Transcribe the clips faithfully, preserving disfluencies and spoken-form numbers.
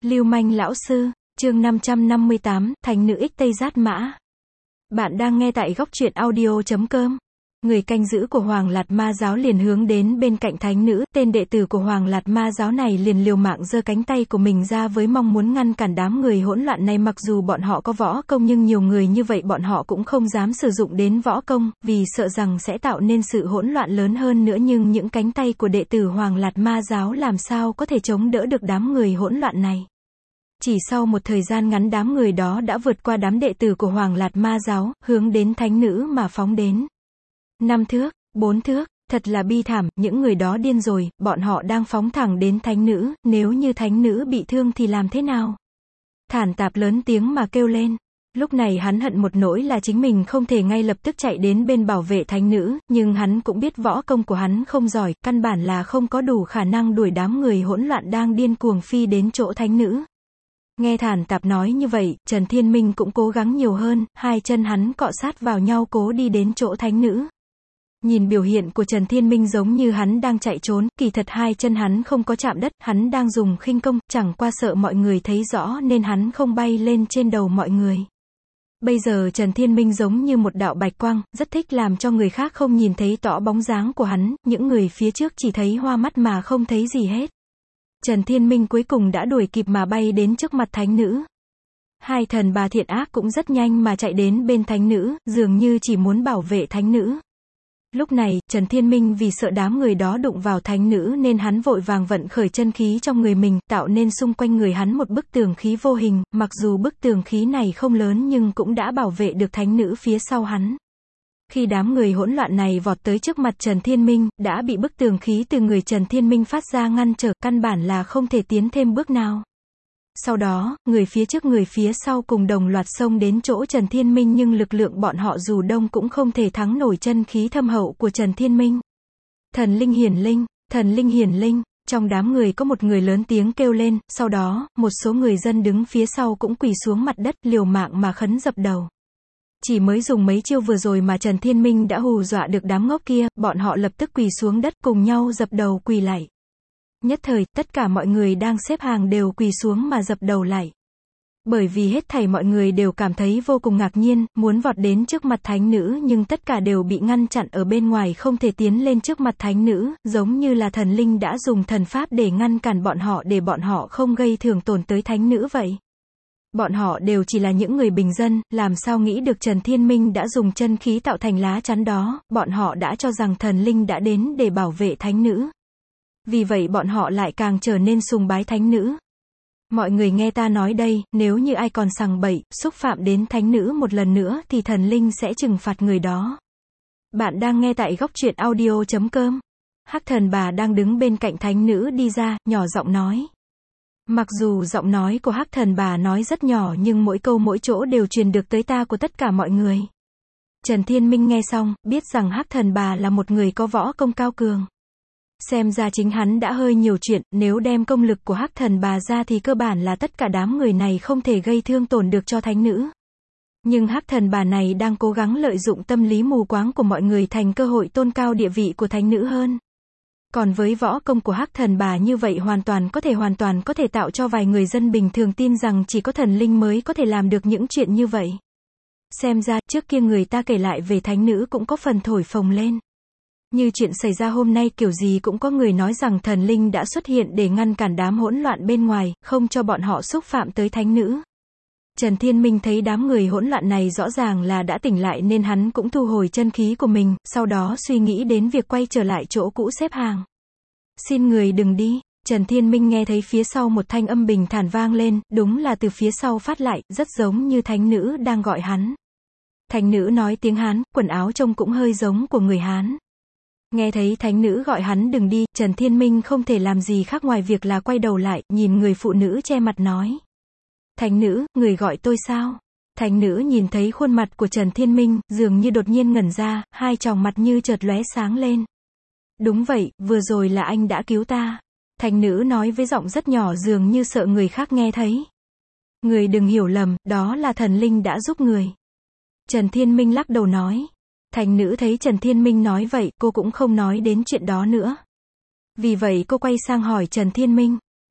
Lưu manh lão sư, chương năm trăm năm mươi tám, Thánh nữ ích Tây Giát Mã. Bạn đang nghe tại góc truyện audio chấm com. Người canh giữ của Hoàng Lạt Ma giáo liền hướng đến bên cạnh thánh nữ, tên đệ tử của Hoàng Lạt Ma giáo này liền liều mạng giơ cánh tay của mình ra với mong muốn ngăn cản đám người hỗn loạn này. Mặc dù bọn họ có võ công nhưng nhiều người như vậy bọn họ cũng không dám sử dụng đến võ công, vì sợ rằng sẽ tạo nên sự hỗn loạn lớn hơn nữa. Nhưng những cánh tay của đệ tử Hoàng Lạt Ma giáo làm sao có thể chống đỡ được đám người hỗn loạn này. Chỉ sau một thời gian ngắn đám người đó đã vượt qua đám đệ tử của Hoàng Lạt Ma giáo, hướng đến thánh nữ mà phóng đến. Năm thước, bốn thước, thật là bi thảm, những người đó điên rồi, bọn họ đang phóng thẳng đến thánh nữ, nếu như thánh nữ bị thương thì làm thế nào? Thản Tạp lớn tiếng mà kêu lên. Lúc này hắn hận một nỗi là chính mình không thể ngay lập tức chạy đến bên bảo vệ thánh nữ, nhưng hắn cũng biết võ công của hắn không giỏi, căn bản là không có đủ khả năng đuổi đám người hỗn loạn đang điên cuồng phi đến chỗ thánh nữ. Nghe Thản Tạp nói như vậy, Trần Thiên Minh cũng cố gắng nhiều hơn, hai chân hắn cọ sát vào nhau cố đi đến chỗ thánh nữ. Nhìn biểu hiện của Trần Thiên Minh giống như hắn đang chạy trốn, kỳ thật hai chân hắn không có chạm đất, hắn đang dùng khinh công, chẳng qua sợ mọi người thấy rõ nên hắn không bay lên trên đầu mọi người. Bây giờ Trần Thiên Minh giống như một đạo bạch quang, rất thích làm cho người khác không nhìn thấy rõ bóng dáng của hắn, những người phía trước chỉ thấy hoa mắt mà không thấy gì hết. Trần Thiên Minh cuối cùng đã đuổi kịp mà bay đến trước mặt thánh nữ. Hai thần bà thiện ác cũng rất nhanh mà chạy đến bên thánh nữ, dường như chỉ muốn bảo vệ thánh nữ. Lúc này, Trần Thiên Minh vì sợ đám người đó đụng vào thánh nữ nên hắn vội vàng vận khởi chân khí trong người mình, tạo nên xung quanh người hắn một bức tường khí vô hình, mặc dù bức tường khí này không lớn nhưng cũng đã bảo vệ được thánh nữ phía sau hắn. Khi đám người hỗn loạn này vọt tới trước mặt Trần Thiên Minh, đã bị bức tường khí từ người Trần Thiên Minh phát ra ngăn trở, căn bản là không thể tiến thêm bước nào. Sau đó, người phía trước người phía sau cùng đồng loạt xông đến chỗ Trần Thiên Minh nhưng lực lượng bọn họ dù đông cũng không thể thắng nổi chân khí thâm hậu của Trần Thiên Minh. Thần linh hiển linh, thần linh hiển linh, trong đám người có một người lớn tiếng kêu lên, sau đó, một số người dân đứng phía sau cũng quỳ xuống mặt đất liều mạng mà khấn dập đầu. Chỉ mới dùng mấy chiêu vừa rồi mà Trần Thiên Minh đã hù dọa được đám ngốc kia, bọn họ lập tức quỳ xuống đất cùng nhau dập đầu quỳ lạy. Nhất thời, tất cả mọi người đang xếp hàng đều quỳ xuống mà dập đầu lại. Bởi vì hết thảy mọi người đều cảm thấy vô cùng ngạc nhiên, muốn vọt đến trước mặt thánh nữ nhưng tất cả đều bị ngăn chặn ở bên ngoài không thể tiến lên trước mặt thánh nữ, giống như là thần linh đã dùng thần pháp để ngăn cản bọn họ để bọn họ không gây thương tổn tới thánh nữ vậy. Bọn họ đều chỉ là những người bình dân, làm sao nghĩ được Trần Thiên Minh đã dùng chân khí tạo thành lá chắn đó, bọn họ đã cho rằng thần linh đã đến để bảo vệ thánh nữ. Vì vậy bọn họ lại càng trở nên sùng bái thánh nữ. Mọi người nghe ta nói đây, nếu như ai còn sằng bậy, xúc phạm đến thánh nữ một lần nữa thì thần linh sẽ trừng phạt người đó. Bạn đang nghe tại góc truyện audio chấm com. Hắc thần bà đang đứng bên cạnh thánh nữ đi ra, nhỏ giọng nói. Mặc dù giọng nói của Hắc thần bà nói rất nhỏ nhưng mỗi câu mỗi chỗ đều truyền được tới tai của tất cả mọi người. Trần Thiên Minh nghe xong, biết rằng Hắc thần bà là một người có võ công cao cường. Xem ra chính hắn đã hơi nhiều chuyện, nếu đem công lực của Hắc thần bà ra thì cơ bản là tất cả đám người này không thể gây thương tổn được cho thánh nữ. Nhưng Hắc thần bà này đang cố gắng lợi dụng tâm lý mù quáng của mọi người thành cơ hội tôn cao địa vị của thánh nữ hơn. Còn với võ công của Hắc thần bà như vậy hoàn toàn có thể hoàn toàn có thể tạo cho vài người dân bình thường tin rằng chỉ có thần linh mới có thể làm được những chuyện như vậy. Xem ra, trước kia người ta kể lại về thánh nữ cũng có phần thổi phồng lên. Như chuyện xảy ra hôm nay kiểu gì cũng có người nói rằng thần linh đã xuất hiện để ngăn cản đám hỗn loạn bên ngoài, không cho bọn họ xúc phạm tới thánh nữ. Trần Thiên Minh thấy đám người hỗn loạn này rõ ràng là đã tỉnh lại nên hắn cũng thu hồi chân khí của mình, sau đó suy nghĩ đến việc quay trở lại chỗ cũ xếp hàng. Xin người đừng đi. Trần Thiên Minh nghe thấy phía sau một thanh âm bình thản vang lên, đúng là từ phía sau phát lại, rất giống như thánh nữ đang gọi hắn. Thánh nữ nói tiếng Hán, quần áo trông cũng hơi giống của người Hán. Nghe thấy thánh nữ gọi hắn đừng đi, Trần Thiên Minh không thể làm gì khác ngoài việc là quay đầu lại, nhìn người phụ nữ che mặt nói. Thánh nữ, người gọi tôi sao? Thánh nữ nhìn thấy khuôn mặt của Trần Thiên Minh, dường như đột nhiên ngẩn ra, hai tròng mặt như chợt lóe sáng lên. Đúng vậy, vừa rồi là anh đã cứu ta. Thánh nữ nói với giọng rất nhỏ dường như sợ người khác nghe thấy. Người đừng hiểu lầm, đó là thần linh đã giúp người. Trần Thiên Minh lắc đầu nói. Thánh nữ thấy Trần Thiên Minh nói vậy, cô cũng không nói đến chuyện đó nữa. Vì vậy cô quay sang hỏi Trần Thiên Minh.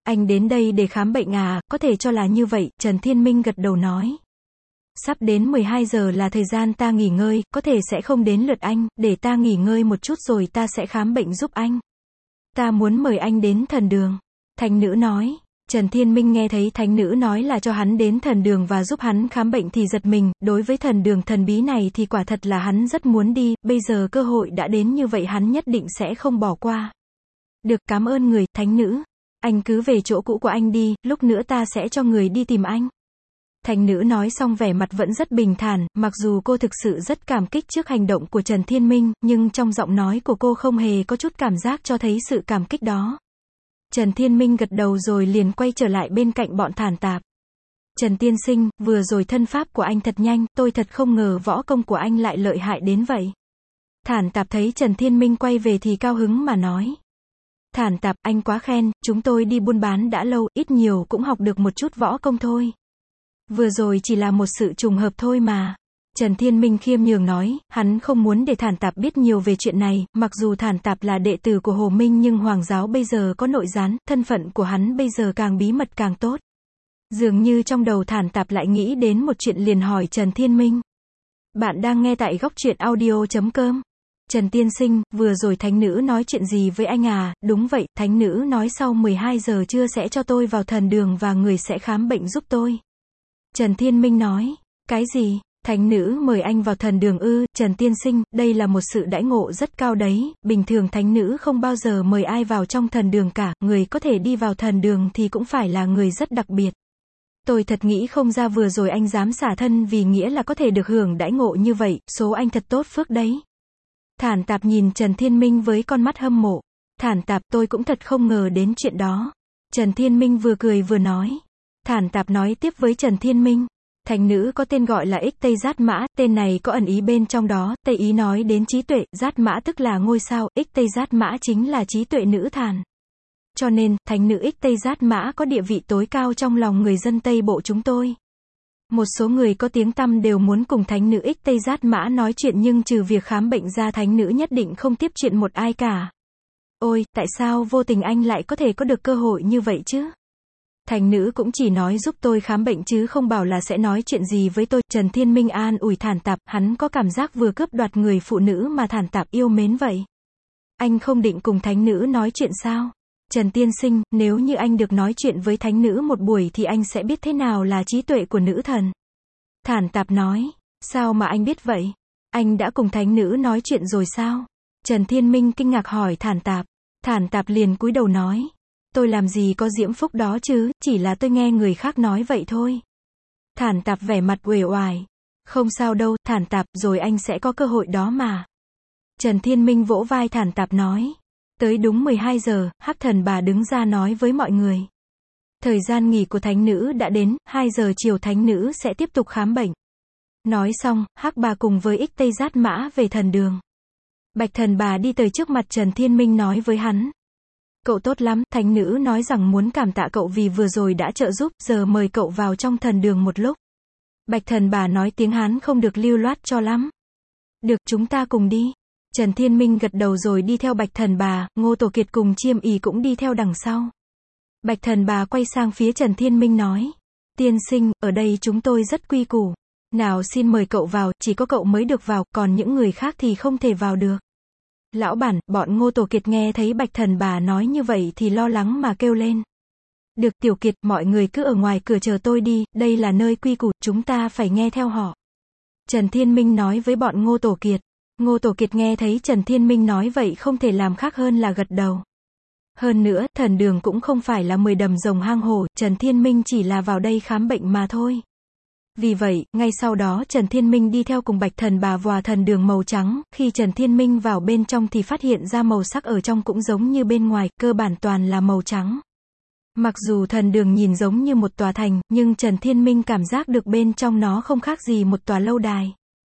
Anh đến đây để khám bệnh à, có thể cho là như vậy, Trần Thiên Minh gật đầu nói. Sắp đến mười hai giờ là thời gian ta nghỉ ngơi, có thể sẽ không đến lượt anh, để ta nghỉ ngơi một chút rồi ta sẽ khám bệnh giúp anh. Ta muốn mời anh đến thần đường. Thánh nữ nói. Trần Thiên Minh nghe thấy thánh nữ nói là cho hắn đến thần đường và giúp hắn khám bệnh thì giật mình, đối với thần đường thần bí này thì quả thật là hắn rất muốn đi, bây giờ cơ hội đã đến như vậy hắn nhất định sẽ không bỏ qua. Được, cảm ơn người, thánh nữ. Anh cứ về chỗ cũ của anh đi, lúc nữa ta sẽ cho người đi tìm anh. Thánh nữ nói xong vẻ mặt vẫn rất bình thản, mặc dù cô thực sự rất cảm kích trước hành động của Trần Thiên Minh, nhưng trong giọng nói của cô không hề có chút cảm giác cho thấy sự cảm kích đó. Trần Thiên Minh gật đầu rồi liền quay trở lại bên cạnh bọn Thản Tạp. Trần tiên sinh, vừa rồi thân pháp của anh thật nhanh, tôi thật không ngờ võ công của anh lại lợi hại đến vậy. Thản Tạp thấy Trần Thiên Minh quay về thì cao hứng mà nói. Thản Tạp, anh quá khen, chúng tôi đi buôn bán đã lâu, ít nhiều cũng học được một chút võ công thôi. Vừa rồi chỉ là một sự trùng hợp thôi mà. Trần Thiên Minh khiêm nhường nói, hắn không muốn để Thản Tạp biết nhiều về chuyện này, mặc dù Thản Tạp là đệ tử của Hồ Minh nhưng Hoàng giáo bây giờ có nội gián, thân phận của hắn bây giờ càng bí mật càng tốt. Dường như trong đầu Thản Tạp lại nghĩ đến một chuyện liền hỏi Trần Thiên Minh. Bạn đang nghe tại góc truyện audio chấm com. Trần tiên sinh, vừa rồi thánh nữ nói chuyện gì với anh à? Đúng vậy, thánh nữ nói sau mười hai giờ trưa sẽ cho tôi vào thần đường và người sẽ khám bệnh giúp tôi. Trần Thiên Minh nói, cái gì? Thánh nữ mời anh vào thần đường ư? Trần tiên sinh, đây là một sự đãi ngộ rất cao đấy, bình thường thánh nữ không bao giờ mời ai vào trong thần đường cả, người có thể đi vào thần đường thì cũng phải là người rất đặc biệt. Tôi thật nghĩ không ra vừa rồi anh dám xả thân vì nghĩa là có thể được hưởng đãi ngộ như vậy, số anh thật tốt phước đấy. Thản Tạp nhìn Trần Thiên Minh với con mắt hâm mộ. Thản Tạp, tôi cũng thật không ngờ đến chuyện đó. Trần Thiên Minh vừa cười vừa nói. Thản Tạp nói tiếp với Trần Thiên Minh. Thánh nữ có tên gọi là Ích Tây Giát Mã, tên này có ẩn ý bên trong đó, Tây ý nói đến trí tuệ, Giát Mã tức là ngôi sao, Ích Tây Giát Mã chính là trí tuệ nữ thần. Cho nên, thánh nữ Ích Tây Giát Mã có địa vị tối cao trong lòng người dân Tây Bộ chúng tôi. Một số người có tiếng tăm đều muốn cùng thánh nữ Ích Tây Giát Mã nói chuyện nhưng trừ việc khám bệnh ra thánh nữ nhất định không tiếp chuyện một ai cả. Ôi, tại sao vô tình anh lại có thể có được cơ hội như vậy chứ? Thánh nữ cũng chỉ nói giúp tôi khám bệnh chứ không bảo là sẽ nói chuyện gì với tôi. Trần Thiên Minh an ủi Thản Tạp, hắn có cảm giác vừa cướp đoạt người phụ nữ mà Thản Tạp yêu mến vậy. Anh không định cùng thánh nữ nói chuyện sao? Trần tiên sinh, nếu như anh được nói chuyện với thánh nữ một buổi thì anh sẽ biết thế nào là trí tuệ của nữ thần. Thản Tạp nói, sao mà anh biết vậy? Anh đã cùng thánh nữ nói chuyện rồi sao? Trần Thiên Minh kinh ngạc hỏi Thản Tạp. Thản Tạp liền cúi đầu nói, tôi làm gì có diễm phúc đó chứ, chỉ là tôi nghe người khác nói vậy thôi. Thản Tạp vẻ mặt uể oải. Không sao đâu, Thản Tạp, rồi anh sẽ có cơ hội đó mà. Trần Thiên Minh vỗ vai Thản Tạp nói. Tới đúng mười hai giờ, Hắc Thần Bà đứng ra nói với mọi người. Thời gian nghỉ của thánh nữ đã đến, hai giờ chiều thánh nữ sẽ tiếp tục khám bệnh. Nói xong, Hắc Bà cùng với Ích Tây Giát Mã về thần đường. Bạch Thần Bà đi tới trước mặt Trần Thiên Minh nói với hắn. Cậu tốt lắm, thánh nữ nói rằng muốn cảm tạ cậu vì vừa rồi đã trợ giúp, giờ mời cậu vào trong thần đường một lúc. Bạch Thần Bà nói tiếng Hán không được lưu loát cho lắm. Được, chúng ta cùng đi. Trần Thiên Minh gật đầu rồi đi theo Bạch Thần Bà, Ngô Tổ Kiệt cùng Chiêm Ỷ cũng đi theo đằng sau. Bạch Thần Bà quay sang phía Trần Thiên Minh nói. Tiên sinh, ở đây chúng tôi rất quy củ. Nào xin mời cậu vào, chỉ có cậu mới được vào, còn những người khác thì không thể vào được. Lão bản, bọn Ngô Tổ Kiệt nghe thấy Bạch Thần Bà nói như vậy thì lo lắng mà kêu lên. Được, Tiểu Kiệt, mọi người cứ ở ngoài cửa chờ tôi đi, đây là nơi quy củ, chúng ta phải nghe theo họ. Trần Thiên Minh nói với bọn Ngô Tổ Kiệt. Ngô Tổ Kiệt nghe thấy Trần Thiên Minh nói vậy không thể làm khác hơn là gật đầu. Hơn nữa, thần đường cũng không phải là mười đầm rồng hang hổ, Trần Thiên Minh chỉ là vào đây khám bệnh mà thôi. Vì vậy, ngay sau đó Trần Thiên Minh đi theo cùng Bạch Thần Bà vào thần đường màu trắng, khi Trần Thiên Minh vào bên trong thì phát hiện ra màu sắc ở trong cũng giống như bên ngoài, cơ bản toàn là màu trắng. Mặc dù thần đường nhìn giống như một tòa thành, nhưng Trần Thiên Minh cảm giác được bên trong nó không khác gì một tòa lâu đài.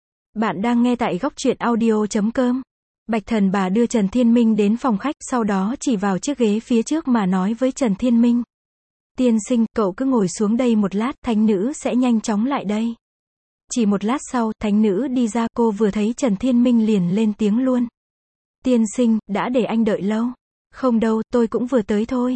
Bạn đang nghe tại góc truyện audio chấm com. Bạch Thần Bà đưa Trần Thiên Minh đến phòng khách, sau đó chỉ vào chiếc ghế phía trước mà nói với Trần Thiên Minh. Tiên sinh, cậu cứ ngồi xuống đây một lát, thánh nữ sẽ nhanh chóng lại đây. Chỉ một lát sau, thánh nữ đi ra, cô vừa thấy Trần Thiên Minh liền lên tiếng luôn. Tiên sinh, đã để anh đợi lâu. Không đâu, tôi cũng vừa tới thôi.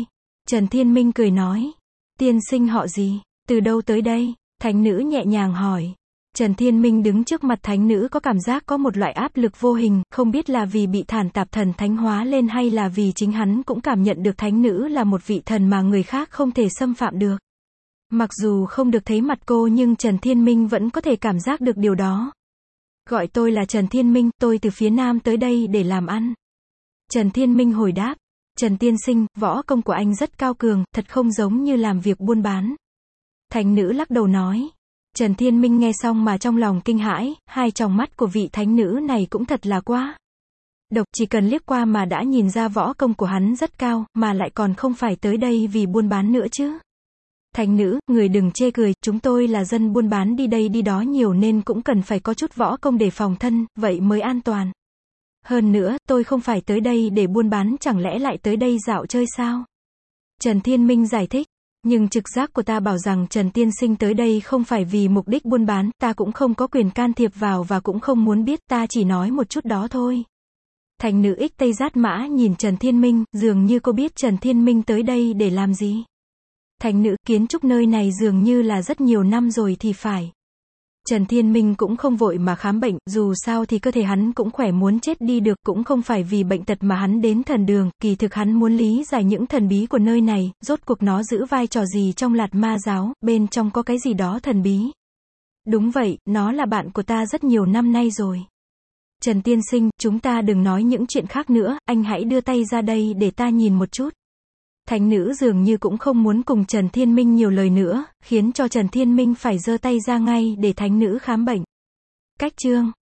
Trần Thiên Minh cười nói. Tiên sinh họ gì? Từ đâu tới đây? Thánh nữ nhẹ nhàng hỏi. Trần Thiên Minh đứng trước mặt thánh nữ có cảm giác có một loại áp lực vô hình, không biết là vì bị Thản Tạp Thần thánh hóa lên hay là vì chính hắn cũng cảm nhận được thánh nữ là một vị thần mà người khác không thể xâm phạm được. Mặc dù không được thấy mặt cô nhưng Trần Thiên Minh vẫn có thể cảm giác được điều đó. Gọi tôi là Trần Thiên Minh, tôi từ phía Nam tới đây để làm ăn. Trần Thiên Minh hồi đáp. Trần tiên sinh, võ công của anh rất cao cường, thật không giống như làm việc buôn bán. Thánh nữ lắc đầu nói. Trần Thiên Minh nghe xong mà trong lòng kinh hãi, hai tròng mắt của vị thánh nữ này cũng thật là quá độc, chỉ cần liếc qua mà đã nhìn ra võ công của hắn rất cao, mà lại còn không phải tới đây vì buôn bán nữa chứ. Thánh nữ, người đừng chê cười, chúng tôi là dân buôn bán đi đây đi đó nhiều nên cũng cần phải có chút võ công để phòng thân, vậy mới an toàn. Hơn nữa, tôi không phải tới đây để buôn bán, chẳng lẽ lại tới đây dạo chơi sao? Trần Thiên Minh giải thích. Nhưng trực giác của ta bảo rằng Trần tiên sinh tới đây không phải vì mục đích buôn bán, ta cũng không có quyền can thiệp vào và cũng không muốn biết, ta chỉ nói một chút đó thôi. Thánh nữ Ích Tây Giát Mã nhìn Trần Thiên Minh, dường như cô biết Trần Thiên Minh tới đây để làm gì. Thánh nữ, kiến trúc nơi này dường như là rất nhiều năm rồi thì phải. Trần Thiên Minh cũng không vội mà khám bệnh, dù sao thì cơ thể hắn cũng khỏe, muốn chết đi được, cũng không phải vì bệnh tật mà hắn đến thần đường, kỳ thực hắn muốn lý giải những thần bí của nơi này, rốt cuộc nó giữ vai trò gì trong Lạt Ma giáo, bên trong có cái gì đó thần bí. Đúng vậy, nó là bạn của ta rất nhiều năm nay rồi. Trần tiên sinh, chúng ta đừng nói những chuyện khác nữa, anh hãy đưa tay ra đây để ta nhìn một chút. Thánh nữ dường như cũng không muốn cùng Trần Thiên Minh nhiều lời nữa, khiến cho Trần Thiên Minh phải giơ tay ra ngay để thánh nữ khám bệnh. Cách chương